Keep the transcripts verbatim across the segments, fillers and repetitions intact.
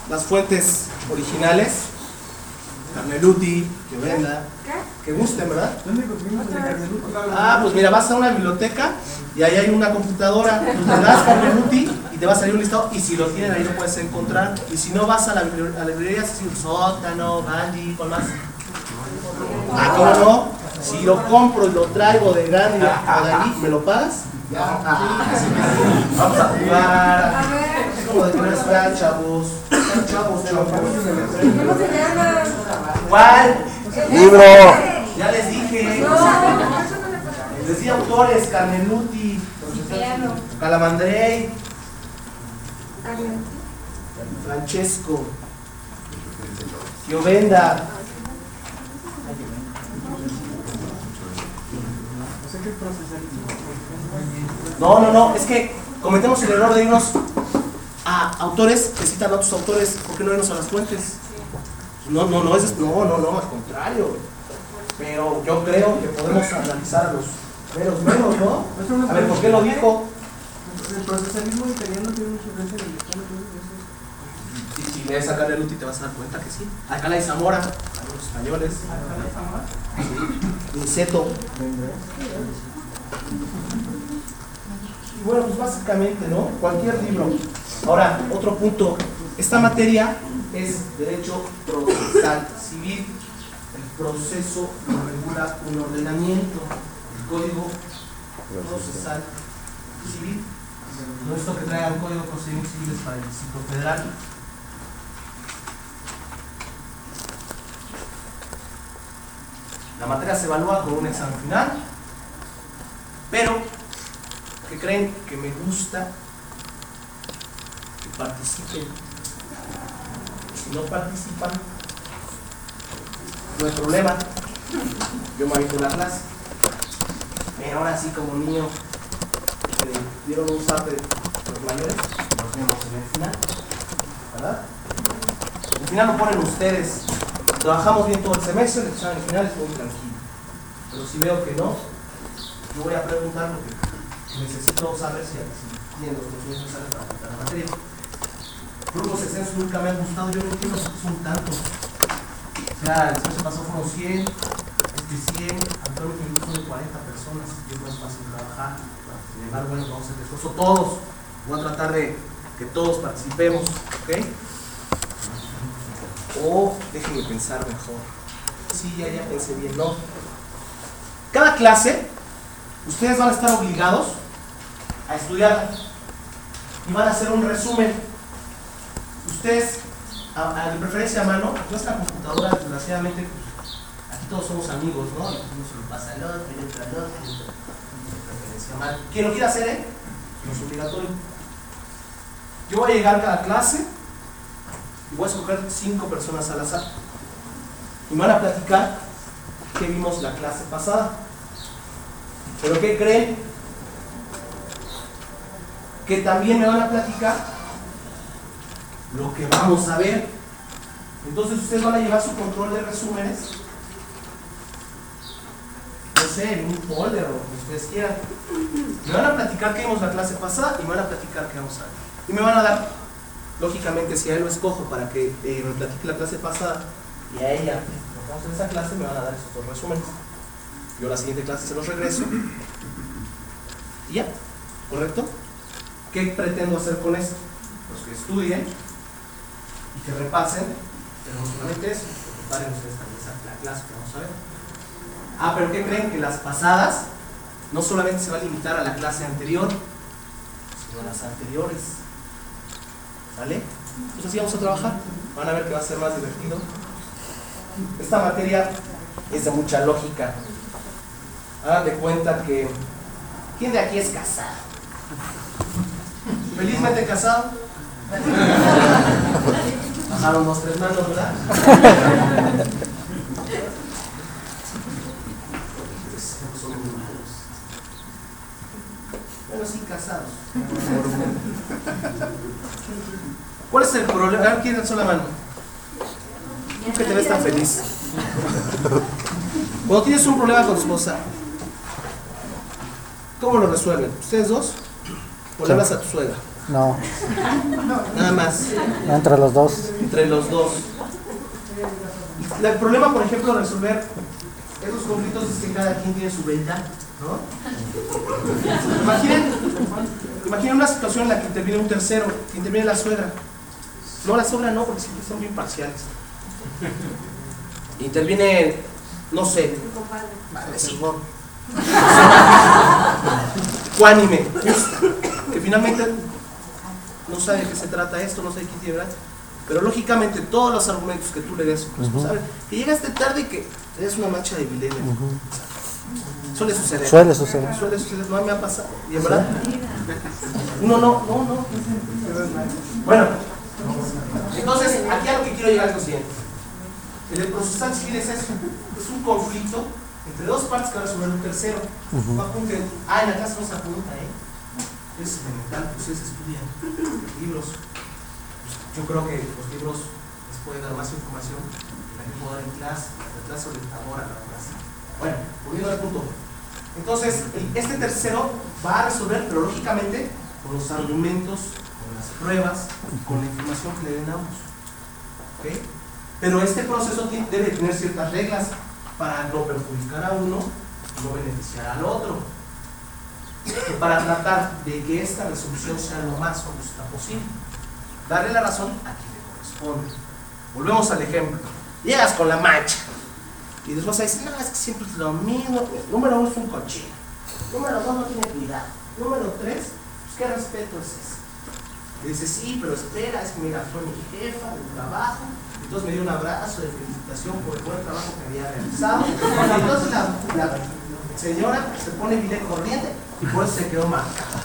las fuentes originales, Carneluti, Giovenda, que gusten, ¿verdad? Ah, pues mira, vas a una biblioteca y ahí hay una computadora, tú le das Carneluti y te va a salir un listado, y si lo tienen ahí lo puedes encontrar, y si no vas a la, a la librería, si Sótano, Gandhi, ¿cuál más? Ah, ¿cómo no? Si lo compro y lo traigo de Gandhi o de ahí, ¿me lo pagas? Ah, vamos a jugar. Como de que no están chavos. Están chavos, chavos. ¿Cómo se llama? ¿Cuál? Libro. Ya les dije. Les di autores: Carneluti, Calamandrei, Francesco, Giovenda. No, no, no, es que cometemos el error de irnos a autores que citan a otros autores. ¿Por qué no irnos a las fuentes? No, no, no, es, no, no, no, al contrario. Pero yo creo que podemos analizar a los menos menos, ¿no? A ver, ¿por qué lo dijo? El procesarismo italiano tiene mucha influencia en el mexicano. Y si lees a Carneluti te vas a dar cuenta que sí. Alcalá y Zamora, a los españoles. ¿Alcalá y Zamora? Sí. Niceto. Y bueno, pues básicamente, ¿no? Cualquier libro. Ahora, otro punto. Esta materia es derecho procesal civil. El proceso lo regula un ordenamiento, el código procesal civil. No esto que traigan código de procedimientos civiles para el Distrito Federal. La materia se evalúa con un examen final, pero que creen que me gusta que participen. Si no participan, no hay problema, yo me aviento la clase. Pero ahora sí, como niño que dieron un zap de los mayores, nos vemos en el final, ¿verdad? El final lo ponen ustedes. Trabajamos bien todo el semestre, el examen final es muy tranquilo. Pero si veo que no, yo voy a preguntar lo que necesito saber si entiendo los necesarios para aplicar la materia. Grupos extensos nunca me han gustado, yo no entiendo si son tantos. O sea, el semestre pasado fueron cien, este cien, actualmente el grupo son de cuarenta personas, y es más fácil trabajar. Sin embargo, bueno, vamos a hacer el esfuerzo todos. Voy a tratar de que todos participemos, ¿ok? O déjenme pensar mejor. Sí, ya, ya pensé bien, no. Cada clase, ustedes van a estar obligados a estudiar y van a hacer un resumen. Ustedes, a, a, de preferencia a mano, nuestra computadora, desgraciadamente, pues, aquí todos somos amigos, ¿no? Uno se lo pasa al otro, y otro al otro, y otro. De preferencia a mano. Quien lo quiera hacer, ¿eh? No es obligatorio. Yo voy a llegar a cada clase y voy a escoger cinco personas al azar. Y me van a platicar qué vimos la clase pasada. ¿Pero qué creen? Que también me van a platicar lo que vamos a ver. Entonces ustedes van a llevar su control de resúmenes, no sé, en un folder o lo que ustedes quieran. Me van a platicar qué vimos la clase pasada y me van a platicar qué vamos a ver. Y me van a dar, lógicamente, si a él lo escojo para que eh, me platique la clase pasada y a ella, lo que vamos en esa clase, me van a dar esos dos resúmenes. Yo la siguiente clase se los regreso y ya, ¿correcto? ¿Qué pretendo hacer con esto? Pues que estudien y que repasen, pero no solamente eso, que preparen ustedes también esa, la clase que vamos a ver. Ah, pero ¿qué creen? Que las pasadas no solamente se va a limitar a la clase anterior, sino a las anteriores. ¿Vale? Pues así vamos a trabajar. Van a ver que va a ser más divertido. Esta materia es de mucha lógica. Hagan de cuenta que ¿quién de aquí es casado? ¿Felizmente casado? Bajaron dos, tres manos, ¿verdad? Son muy malos. Bueno, sí, casados. ¿Cuál es el problema? A ver, ¿quién alzó la mano? ¿Tú que te ves tan feliz? Cuando tienes un problema con tu esposa, ¿cómo lo resuelven? ¿Ustedes dos? ¿O le hablas a tu suegra? No, Nada más. no entre los dos. Entre los dos. El problema, por ejemplo, resolver esos conflictos es que cada quien tiene su verdad, ¿no? Imaginen, imaginen una situación en la que interviene un tercero, que interviene la suegra. No, la suegra no, porque siempre son bien parciales. Interviene, no sé, vecino, cuánime, que finalmente no sabe de qué se trata esto, no sabe quién tiene verdad. Pero lógicamente todos los argumentos que tú le des son responsables. Que llegaste tarde y que eres una mancha de vilena. Uh-huh. Suele suceder. Suele suceder. Suele suceder, no me ha pasado. Y en verdad, uno no, no, no. Bueno, entonces aquí a lo que quiero llegar es lo siguiente. El procesal civil es eso, es un conflicto entre dos partes que va a resolver un tercero. Uh-huh. No apunten, ah, en la clase no se apunta, ¿eh? Es elemental, pues ustedes estudian libros. Yo creo que los libros les pueden dar más información que la que puedo dar en clase, la clase orientadora, la clase. Bueno, volviendo al punto. Entonces, este tercero va a resolver, pero lógicamente, con los argumentos, con las pruebas, con la información que le den a ambos. ¿Okay? Pero este proceso debe tener ciertas reglas para no perjudicar a uno y no beneficiar al otro. Para tratar de que esta resolución sea lo más justa posible. Darle la razón a quien le corresponde. Volvemos al ejemplo. Llegas con la mancha y después dices, no, es que siempre es lo mismo. Número uno es un cochino. Número dos no tiene cuidado. Número tres, pues qué respeto es ese. Y dices, sí, pero espera, es que mira, fue mi jefa del trabajo. Entonces me dio un abrazo de felicitación por el buen trabajo que había realizado. Y entonces la, la señora se pone bien corriente y por eso se quedó marcada.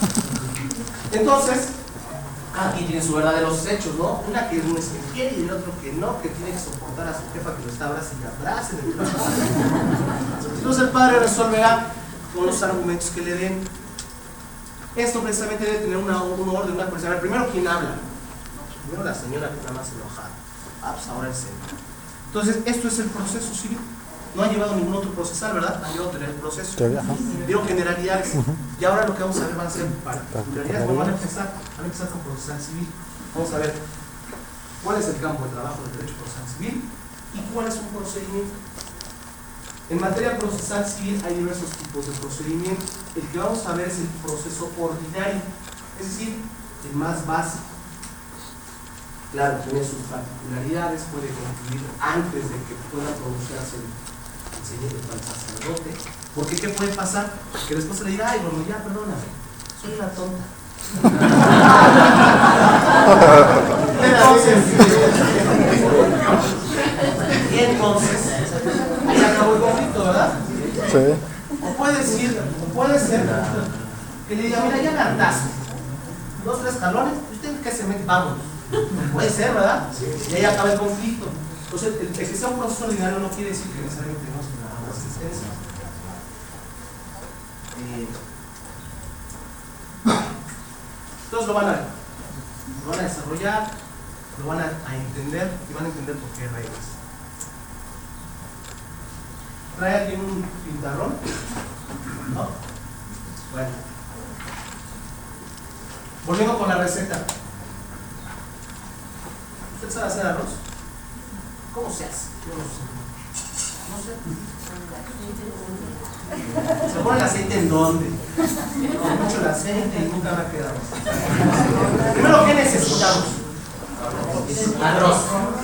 Entonces, cada quien tiene su verdaderos hechos, ¿no? Una que uno se quiere y el otro que no, que tiene que soportar a su jefa que lo está abrazando y abraza. Entonces el padre resolverá con los argumentos que le den. Esto precisamente debe tener una, un orden, una persona. Primero, ¿quién habla? Primero la señora que está más enojada. Ah, pues ahora el señor. Entonces, esto es el proceso civil. No ha llevado ningún otro procesal, ¿verdad? Ha llevado a tener el proceso. Digo generalidades. Uh-huh. Y ahora lo que vamos a ver van a ser particularidades. Bueno, van a empezar, van a empezar con procesal civil. Vamos a ver cuál es el campo de trabajo del derecho procesal civil y cuál es un procedimiento. En materia procesal civil hay diversos tipos de procedimiento. El que vamos a ver es el proceso ordinario, es decir, el más básico. Claro, tiene sus particularidades, puede concluir antes de que pueda pronunciarse el señor del sacerdote, porque ¿qué puede pasar? Que después se le diga, ay, bueno, ya, perdóname, soy una tonta. Entonces, y entonces, ahí acabó el conflicto, ¿verdad? Sí. O puede decir, o puede ser que le diga, mira, ya me hartaste, dos, tres jalones, usted que se mete, vamos. Puede ser, ¿verdad? Y ahí acaba el conflicto. Entonces, el, el que sea un proceso ordinario no quiere decir que necesariamente no sea una asistencia. Eh, entonces lo van a, lo van a desarrollar, lo van a, a entender y van a entender por qué reglas. ¿Trae alguien un pintarrón? ¿No? Bueno. Volviendo con la receta. ¿Usted sabe hacer arroz? ¿Cómo se hace? Yo no sé. No sé. ¿Se pone el aceite en dónde? Con mucho el aceite y nunca me ha quedado. Primero, ¿qué necesitamos? Arroz.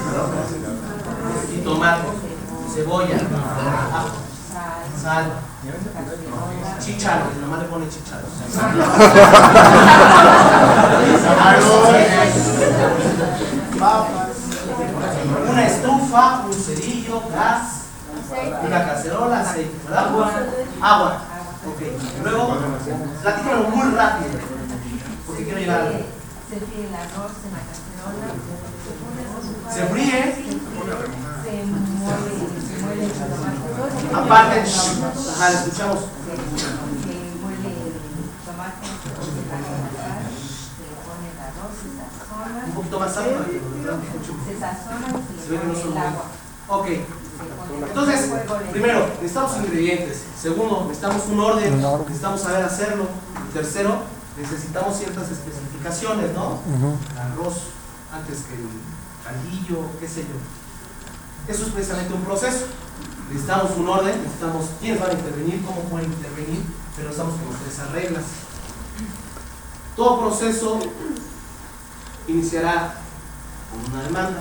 Y tomate, cebolla, ajo, sal, chícharo. Mi mamá le pone chícharo. Una estufa, un cerillo, gas, una cacerola, aceite, ¿verdad? Agua. Agua. Ok. Luego, platícalo muy rápido, porque quiero llegar a algo. Se fríe el arroz en la cacerola. Se fríe. Se muele, se muele el tomate. Aparte, ajá, le escuchamos. Se muele el tomate, se pone la sal, se pone el arroz, se sazona. Un poquito más alto para que lo escuchemos. Se sazona y Se ve que no se son pone el agua. Ok. Entonces, primero, necesitamos ingredientes. Segundo, necesitamos un orden. Un orden. Necesitamos saber hacerlo. Y tercero, necesitamos ciertas especificaciones, ¿no? Ujú. El arroz antes que el caldillo, qué sé yo. Eso es precisamente un proceso. Necesitamos un orden, necesitamos quiénes van a intervenir, cómo pueden intervenir, pero necesitamos conocer esas reglas. Todo proceso iniciará con una demanda.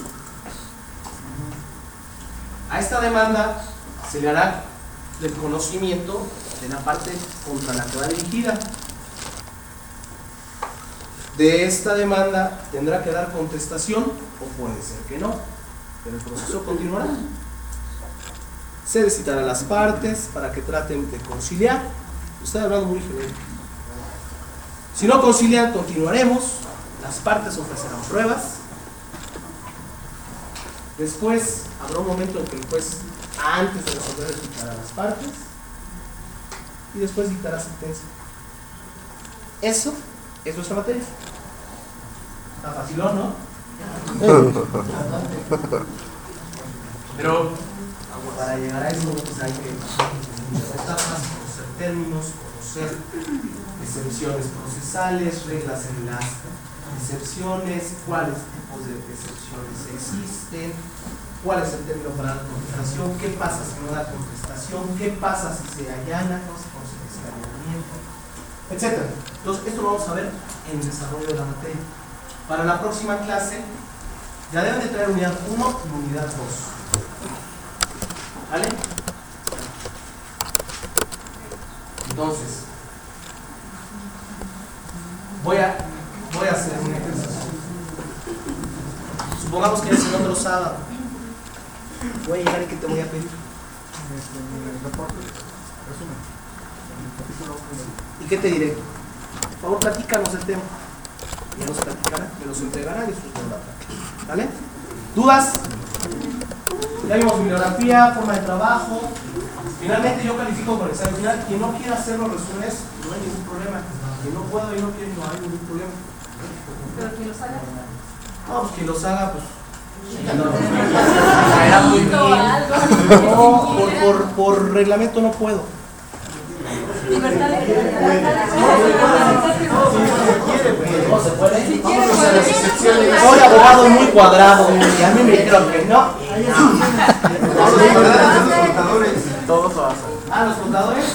A esta demanda se le hará el conocimiento de la parte contra la que va dirigida. De esta demanda tendrá que dar contestación o puede ser que no, pero el proceso continuará. Se le citará a las partes para que traten de conciliar. Estoy hablando muy genérico. Si no concilian, continuaremos. Las partes ofrecerán pruebas. Después habrá un momento en que el juez, antes de resolver, escuchará a las partes y después dictará sentencia. Eso es nuestra materia. Está facilón, ¿no? Pero para llegar a eso, pues hay que conocer términos, conocer excepciones procesales, reglas en las excepciones, cuáles tipos de excepciones existen, cuál es el término para la contestación, qué pasa si no da contestación, qué pasa si se allana, no se conoce ese allanamiento, etcétera. Entonces, esto lo vamos a ver en el desarrollo de la materia. Para la próxima clase, ya deben de traer unidad uno y unidad dos. ¿Vale? Entonces, voy a, voy a hacer un ejercicio. Supongamos que es el otro sábado. Voy a llegar y ¿qué te voy a pedir? ¿Y qué te diré? Por favor, platícanos el tema. Ya nos platicará, me los entregará y después me lo práctica. ¿Vale? ¿Dudas? Ya vimos bibliografía, forma de trabajo. Finalmente yo califico con el examen final. Quien no quiera hacer los resúmenes, no hay ningún problema. Quien no puedo y no quiere, no hay ningún problema. Pero quien los haga. No, pues quien los haga, pues. Caerá muy bien. No, por, por, por reglamento no puedo. Libertad de No se puede. Vamos a las excepciones. Soy abogado muy cuadrado y a mí me dijeron que no. Todos lo hacen. Ah, los contadores.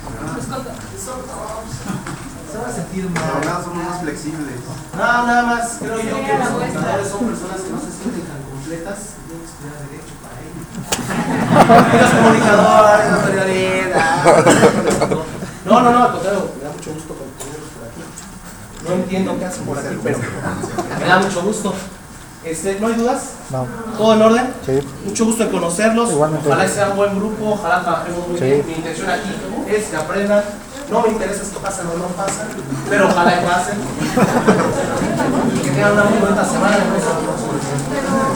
Se van a sentir mal. Somos más flexibles. No, nada más creo yo que los contadores son personas que no se sienten tan completas. Tienen que estudiar derecho para ello. Los comunicadores, no periodistas. No, no, no, al contrario, me da mucho gusto tenerlos por aquí. No entiendo qué hacen por aquí, pero me da mucho gusto. Este, ¿no hay dudas? No. ¿Todo en orden? Sí. Mucho gusto en conocerlos. Igualmente. Ojalá sea un buen grupo, ojalá trabajemos muy Sí. bien. Mi intención aquí es que aprendan. No me interesa si pasan o no pasan, pero ojalá que pasen. Y que tengan una muy buena semana.